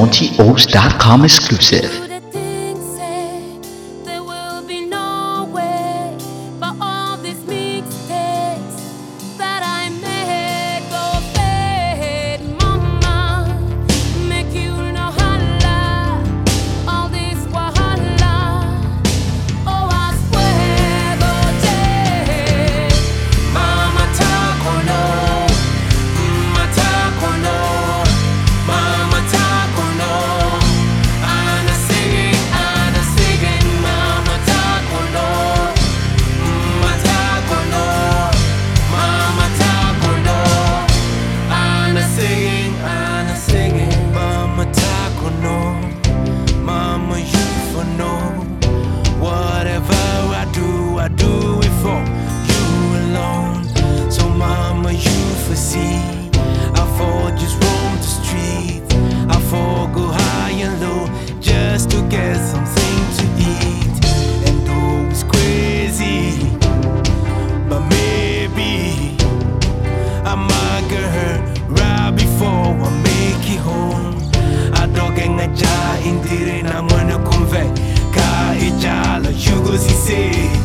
MontyOs.com exclusive. The things said, there will be no way. But all these mistakes that I made go fade. Mama, make you no holla. All this wahala. Oh, I swear, go take. Mama takono, mama takono, mama takono. Ana singing, mama takono, mama takono, mama takono. Ana singing, Mama takono, mama you for no. Whatever I do it for you alone. So mama you for see, I for just roam the streets, I for go high and low just to get something to eat. And though it's crazy, but maybe I might get her right before I make it home. I dog and a jar in the rain, I'm gonna convey. Ka ijala, you go see say.